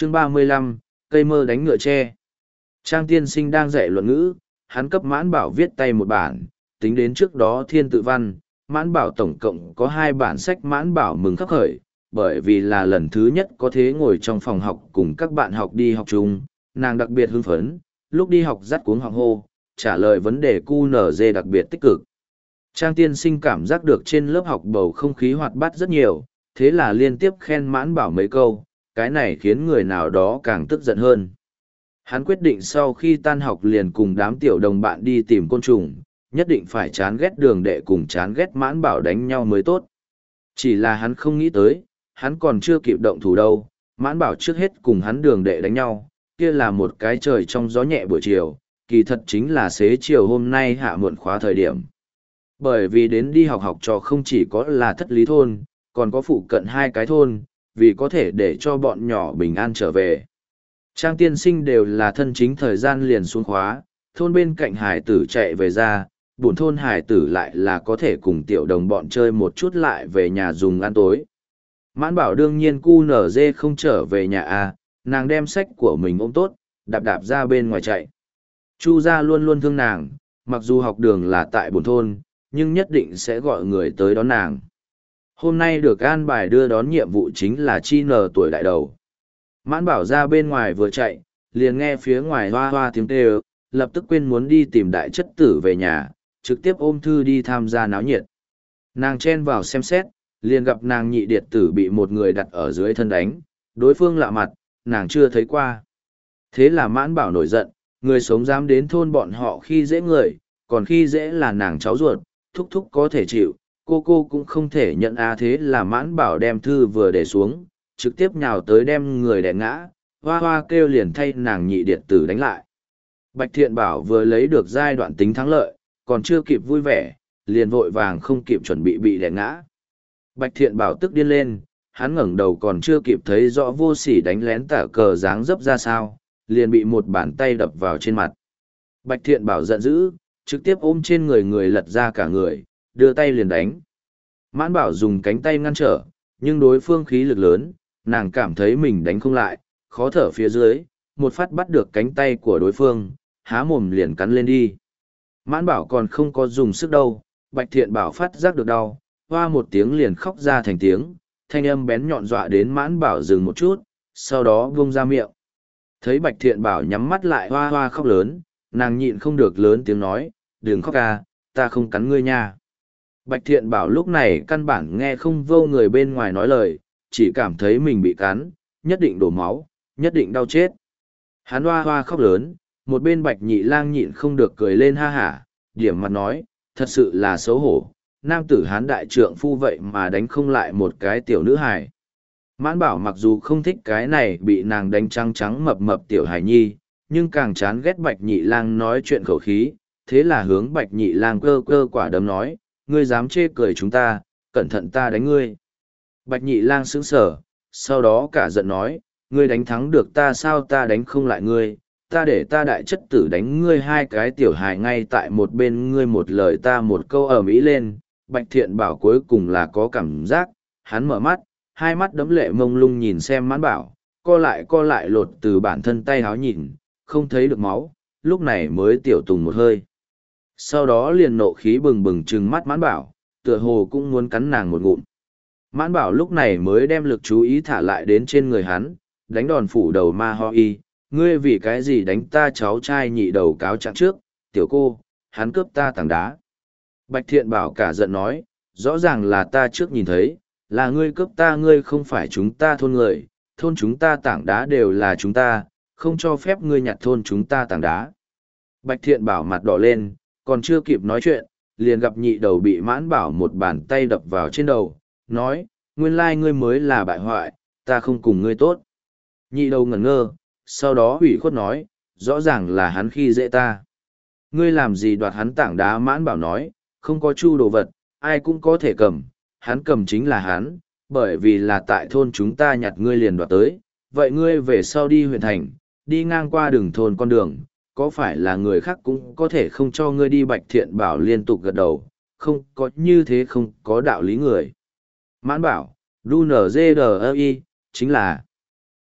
Chương 35, cây mơ đánh ngựa tre. Trang tiên sinh đang dạy luận ngữ, hắn cấp Mãn Bảo viết tay một bản, tính đến trước đó thiên tự văn, Mãn Bảo tổng cộng có 2 bản sách. Mãn Bảo mừng khắc khởi, bởi vì là lần thứ nhất có thế ngồi trong phòng học cùng các bạn học đi học chung, nàng đặc biệt hưng phấn, lúc đi học dắt cuống họng hô, trả lời vấn đề QNZ đặc biệt tích cực. Trang tiên sinh cảm giác được trên lớp học bầu không khí hoạt bát rất nhiều, thế là liên tiếp khen Mãn Bảo mấy câu, cái này khiến người nào đó càng tức giận hơn. Hắn quyết định sau khi tan học liền cùng đám tiểu đồng bạn đi tìm côn trùng, nhất định phải chán ghét Đường Đệ cùng chán ghét Mãn Bảo đánh nhau mới tốt. Chỉ là hắn không nghĩ tới, hắn còn chưa kịp động thủ đâu, Mãn Bảo trước hết cùng hắn Đường Đệ đánh nhau, kia là một cái trời trong gió nhẹ buổi chiều, kỳ thật chính là xế chiều hôm nay hạ muộn khóa thời điểm. Bởi vì đến đi học học trò không chỉ có là Thất Lý thôn, còn có phụ cận 2 cái thôn, vì có thể để cho bọn nhỏ bình an trở về. Trang tiên sinh đều là thân chính thời gian liền xuống khóa, thôn bên cạnh hải tử chạy về ra, buồn thôn hải tử lại là có thể cùng tiểu đồng bọn chơi một chút lại về nhà dùng ăn tối. Mãn Bảo đương nhiên QNZ không trở về nhà à, nàng đem sách của mình ôm tốt, đạp đạp ra bên ngoài chạy. Chu gia luôn luôn thương nàng, mặc dù học đường là tại buồn thôn, nhưng nhất định sẽ gọi người tới đón nàng. Hôm nay được an bài đưa đón nhiệm vụ chính là Chi N tuổi đại đầu. Mãn Bảo ra bên ngoài vừa chạy, liền nghe phía ngoài hoa hoa tiếng kêu, lập tức quên muốn đi tìm đại chất tử về nhà, trực tiếp ôm thư đi tham gia náo nhiệt. Nàng chen vào xem xét, liền gặp nàng nhị điệt tử bị một người đặt ở dưới thân đánh, đối phương lạ mặt, nàng chưa thấy qua. Thế là Mãn Bảo nổi giận, người sống dám đến thôn bọn họ khi dễ người, còn khi dễ là nàng cháu ruột, thúc thúc có thể chịu, cô cũng không thể nhận thế là Mãn Bảo đem thư vừa để xuống, trực tiếp nhào tới đem người đè ngã, hoa hoa kêu liền thay nàng nhị điệt tử đánh lại. Bạch Thiện Bảo vừa lấy được giai đoạn tính thắng lợi, còn chưa kịp vui vẻ, liền vội vàng không kịp chuẩn bị đè ngã. Bạch Thiện Bảo tức điên lên, hắn ngẩng đầu còn chưa kịp thấy rõ Vô Sỉ đánh lén tả cờ dáng dấp ra sao, liền bị một bàn tay đập vào trên mặt. Bạch Thiện Bảo giận dữ, trực tiếp ôm trên người lật ra cả người, đưa tay liền đánh. Mãn Bảo dùng cánh tay ngăn trở, nhưng đối phương khí lực lớn, nàng cảm thấy mình đánh không lại, khó thở phía dưới, một phát bắt được cánh tay của đối phương, há mồm liền cắn lên đi. Mãn Bảo còn không có dùng sức đâu, Bạch Thiện Bảo phát giác được đau, hoa một tiếng liền khóc ra thành tiếng, thanh âm bén nhọn dọa đến Mãn Bảo dừng một chút, sau đó vung ra miệng. Thấy Bạch Thiện Bảo nhắm mắt lại hoa hoa khóc lớn, nàng nhịn không được lớn tiếng nói, đừng khóc à, ta không cắn ngươi nha. Bạch Thiện Bảo lúc này căn bản nghe không vô người bên ngoài nói lời, chỉ cảm thấy mình bị cắn, nhất định đổ máu, nhất định đau chết. Hắn hoa hoa khóc lớn, một bên Bạch Nhị Lang nhịn không được cười lên ha hả, điểm mặt nói, thật sự là xấu hổ, nam tử Hán đại trượng phu vậy mà đánh không lại một cái tiểu nữ hài. Mãn Bảo mặc dù không thích cái này bị nàng đánh trắng trắng mập mập tiểu hài nhi, nhưng càng chán ghét Bạch Nhị Lang nói chuyện khẩu khí, thế là hướng Bạch Nhị Lang cơ cơ quả đấm nói, ngươi dám chê cười chúng ta, cẩn thận ta đánh ngươi. Bạch Nhị Lang sững sờ, sau đó cả giận nói, ngươi đánh thắng được ta sao ta đánh không lại ngươi, ta để ta đại chất tử đánh ngươi 2 cái tiểu hài ngay tại một bên ngươi một lời ta một câu ầm ĩ lên. Bạch Thiện Bảo cuối cùng là có cảm giác, hắn mở mắt, 2 mắt đẫm lệ mông lung nhìn xem Mãn Bảo, co lại lột từ bản thân tay háo nhìn, không thấy được máu, lúc này mới tiểu tùng một hơi. Sau đó liền nộ khí bừng bừng trừng mắt Mãn Bảo, tựa hồ cũng muốn cắn nàng một ngụm. Mãn Bảo lúc này mới đem lực chú ý thả lại đến trên người hắn, đánh đòn phủ đầu ma ho y, ngươi vì cái gì đánh ta cháu trai nhị đầu cáo trạng trước, tiểu cô, hắn cướp ta tảng đá. Bạch Thiện Bảo cả giận nói, rõ ràng là ta trước nhìn thấy, là ngươi cướp ta, ngươi không phải chúng ta thôn người, thôn chúng ta tảng đá đều là chúng ta, không cho phép ngươi nhặt thôn chúng ta tảng đá. Bạch Thiện Bảo mặt đỏ lên, còn chưa kịp nói chuyện, liền gặp nhị đầu bị Mãn Bảo một bàn tay đập vào trên đầu, nói, nguyên lai ngươi mới là bại hoại, ta không cùng ngươi tốt. Nhị đầu ngẩn ngơ, sau đó ủy khuất nói, rõ ràng là hắn khi dễ ta. Ngươi làm gì đoạt hắn tảng đá? Mãn Bảo nói, không có chu đồ vật, ai cũng có thể cầm, hắn cầm chính là hắn, bởi vì là tại thôn chúng ta nhặt ngươi liền đoạt tới, vậy ngươi về sau đi huyện thành, đi ngang qua đường thôn con đường, có phải là người khác cũng có thể không cho ngươi đi? Bạch Thiện Bảo liên tục gật đầu, không có như thế không có đạo lý người. Mãn Bảo, DUNZDEI, chính là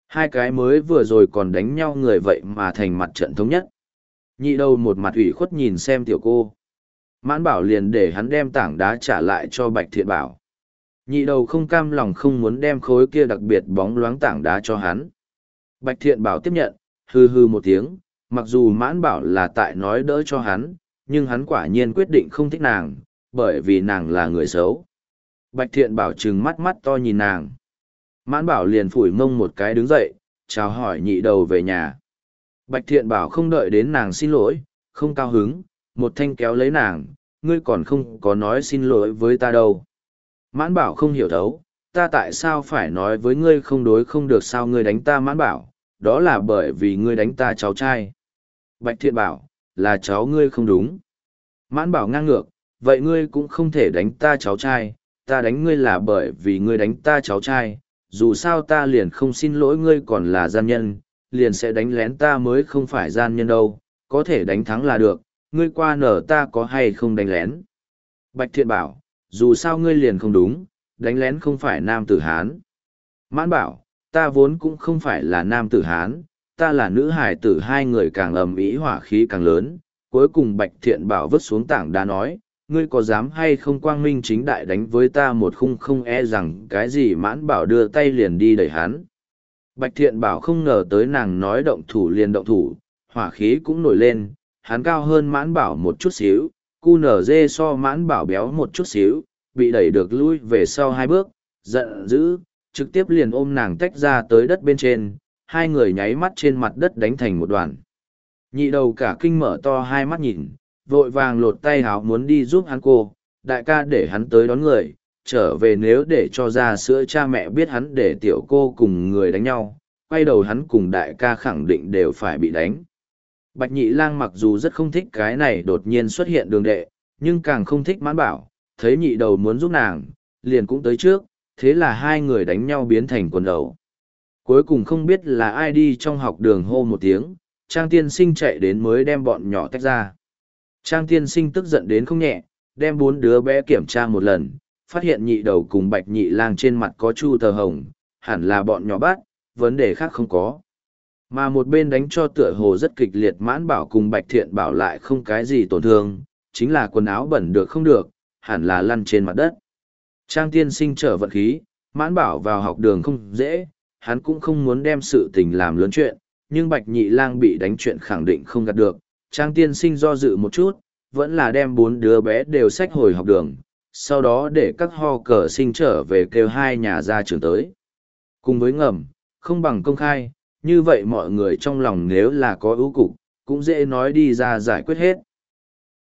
Hai cái mới vừa rồi còn đánh nhau người vậy mà thành mặt trận thống nhất. Nhị đầu một mặt ủy khuất nhìn xem tiểu cô. Mãn Bảo liền để hắn đem tảng đá trả lại cho Bạch Thiện Bảo. Nhị đầu không cam lòng không muốn đem khối kia đặc biệt bóng loáng tảng đá cho hắn. Bạch Thiện Bảo tiếp nhận, hư hư một tiếng, mặc dù Mãn Bảo là tại nói đỡ cho hắn, nhưng hắn quả nhiên quyết định không thích nàng, bởi vì nàng là người xấu. Bạch Thiện Bảo trừng mắt mắt to nhìn nàng. Mãn Bảo liền phủi mông một cái đứng dậy, chào hỏi nhị đầu về nhà. Bạch Thiện Bảo không đợi đến nàng xin lỗi, không cao hứng, một thanh kéo lấy nàng, ngươi còn không có nói xin lỗi với ta đâu. Mãn Bảo không hiểu thấu, ta tại sao phải nói với ngươi không đối không được sao ngươi đánh ta. Mãn Bảo, đó là bởi vì ngươi đánh ta cháu trai. Bạch Thiện Bảo, là cháu ngươi không đúng. Mãn Bảo ngang ngược, vậy ngươi cũng không thể đánh ta cháu trai, ta đánh ngươi là bởi vì ngươi đánh ta cháu trai, dù sao ta liền không xin lỗi ngươi còn là gian nhân, liền sẽ đánh lén ta mới không phải gian nhân đâu, có thể đánh thắng là được, ngươi qua nở ta có hay không đánh lén. Bạch Thiện Bảo, dù sao ngươi liền không đúng, đánh lén không phải nam tử Hán. Mãn Bảo, ta vốn cũng không phải là nam tử Hán, ta là nữ hải tử. Hai người càng ầm ĩ hỏa khí càng lớn, cuối cùng Bạch Thiện Bảo vứt xuống tảng đá nói, ngươi có dám hay không quang minh chính đại đánh với ta một khung không e rằng cái gì. Mãn Bảo đưa tay liền đi đẩy hắn. Bạch Thiện Bảo không ngờ tới nàng nói động thủ liền động thủ, hỏa khí cũng nổi lên, hắn cao hơn Mãn Bảo một chút xíu, cu nở dê so Mãn Bảo béo một chút xíu, bị đẩy được lui về sau hai bước, giận dữ, trực tiếp liền ôm nàng tách ra tới đất bên trên, hai người nháy mắt trên mặt đất đánh thành một đoàn. Nhị đầu cả kinh mở to hai mắt nhìn, vội vàng lột tay háo muốn đi giúp hắn cô, đại ca để hắn tới đón người, trở về nếu để cho ra sữa cha mẹ biết hắn để tiểu cô cùng người đánh nhau, quay đầu hắn cùng đại ca khẳng định đều phải bị đánh. Bạch Nhị Lang mặc dù rất không thích cái này đột nhiên xuất hiện đường đệ, nhưng càng không thích Mãn Bảo, thấy nhị đầu muốn giúp nàng, liền cũng tới trước, thế là hai người đánh nhau biến thành quần đầu. Cuối cùng không biết là ai đi trong học đường hô một tiếng, Trang Tiên Sinh chạy đến mới đem bọn nhỏ tách ra. Trang Tiên Sinh tức giận đến không nhẹ, đem bốn đứa bé kiểm tra một lần, phát hiện nhị đầu cùng Bạch Nhị Lang trên mặt có chu tờ hồng, hẳn là bọn nhỏ bắt, vấn đề khác không có. Mà một bên đánh cho tựa hồ rất kịch liệt Mãn Bảo cùng Bạch Thiện Bảo lại không cái gì tổn thương, chính là quần áo bẩn được không được, hẳn là lăn trên mặt đất. Trang Tiên Sinh trở vận khí, Mãn Bảo vào học đường không dễ, hắn cũng không muốn đem sự tình làm lớn chuyện, nhưng Bạch Nhị Lang bị đánh chuyện khẳng định không gạt được. Trang Tiên Sinh do dự một chút, vẫn là đem bốn đứa bé đều xách hồi học đường, sau đó để các ho cờ sinh trở về kêu hai nhà gia trưởng tới. Cùng với ngầm, không bằng công khai, như vậy mọi người trong lòng nếu là có ưu cục, cũng dễ nói đi ra giải quyết hết.